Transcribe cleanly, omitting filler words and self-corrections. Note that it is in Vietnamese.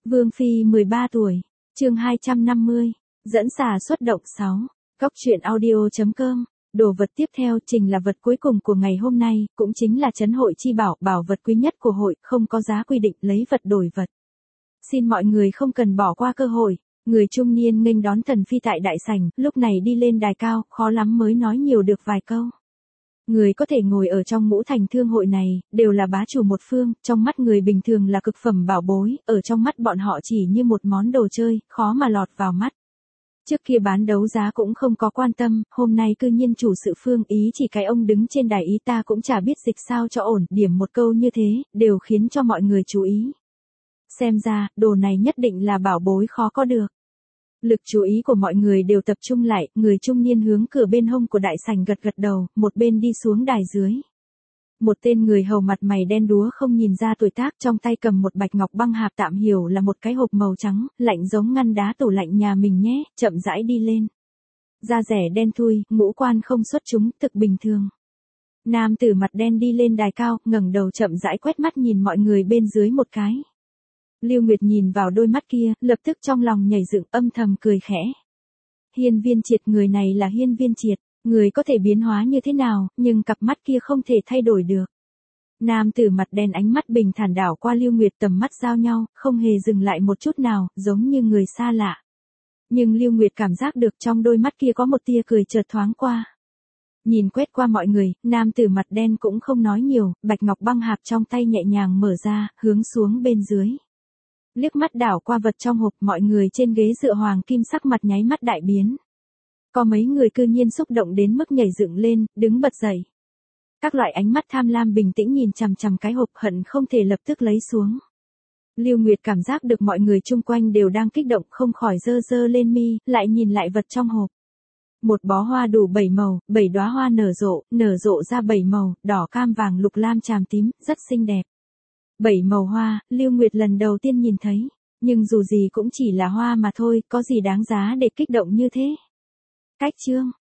Vương Phi 13 tuổi, chương 250, dẫn xà xuất động 6, Góc truyện audio.com. Đồ vật tiếp theo trình là vật cuối cùng của ngày hôm nay, cũng chính là trấn hội chi bảo, bảo vật quý nhất của hội, không có giá quy định, lấy vật đổi vật. Xin mọi người không cần bỏ qua cơ hội. Người trung niên nghênh đón Tần Phi tại đại sảnh, lúc này đi lên đài cao, khó lắm mới nói nhiều được vài câu. Người có thể ngồi ở trong ngũ thành thương hội này, đều là bá chủ một phương, trong mắt người bình thường là cực phẩm bảo bối, ở trong mắt bọn họ chỉ như một món đồ chơi, khó mà lọt vào mắt. Trước kia bán đấu giá cũng không có quan tâm, hôm nay cư nhiên chủ sự Phương ý chỉ cái ông đứng trên đài ý ta cũng chả biết dịch sao cho ổn, điểm một câu như thế, đều khiến cho mọi người chú ý. Xem ra, đồ này nhất định là bảo bối khó có được. Lực chú ý của mọi người đều tập trung lại, người trung niên hướng cửa bên hông của đại sảnh gật gật đầu, một bên đi xuống đài dưới. Một tên người hầu mặt mày đen đúa không nhìn ra tuổi tác, trong tay cầm một bạch ngọc băng hạp, tạm hiểu là một cái hộp màu trắng, lạnh giống ngăn đá tủ lạnh nhà mình nhé, chậm rãi đi lên. Da rẻ đen thui, ngũ quan không xuất chúng, thực bình thường. Nam tử mặt đen đi lên đài cao, ngẩng đầu chậm rãi quét mắt nhìn mọi người bên dưới một cái. Lưu Nguyệt nhìn vào đôi mắt kia, lập tức trong lòng nhảy dựng, âm thầm cười khẽ. Hiên Viên Triệt, người này là Hiên Viên Triệt, người có thể biến hóa như thế nào, nhưng cặp mắt kia không thể thay đổi được. Nam tử mặt đen ánh mắt bình thản đảo qua Lưu Nguyệt, tầm mắt giao nhau, không hề dừng lại một chút nào, giống như người xa lạ. Nhưng Lưu Nguyệt cảm giác được trong đôi mắt kia có một tia cười chợt thoáng qua. Nhìn quét qua mọi người, nam tử mặt đen cũng không nói nhiều, bạch ngọc băng hạp trong tay nhẹ nhàng mở ra, hướng xuống bên dưới. Liếc mắt đảo qua vật trong hộp, mọi người trên ghế dựa hoàng kim sắc mặt nháy mắt đại biến. Có mấy người cư nhiên xúc động đến mức nhảy dựng lên, đứng bật dậy. Các loại ánh mắt tham lam bình tĩnh nhìn chằm chằm cái hộp, hận không thể lập tức lấy xuống. Lưu Nguyệt cảm giác được mọi người chung quanh đều đang kích động, không khỏi giơ giơ lên mi, lại nhìn lại vật trong hộp. Một bó hoa đủ 7 màu, 7 đóa hoa nở rộ ra 7 màu, đỏ cam vàng lục lam tràm tím, rất xinh đẹp. 7 màu hoa, Lưu Nguyệt lần đầu tiên nhìn thấy, nhưng dù gì cũng chỉ là hoa mà thôi, có gì đáng giá để kích động như thế. Cách chương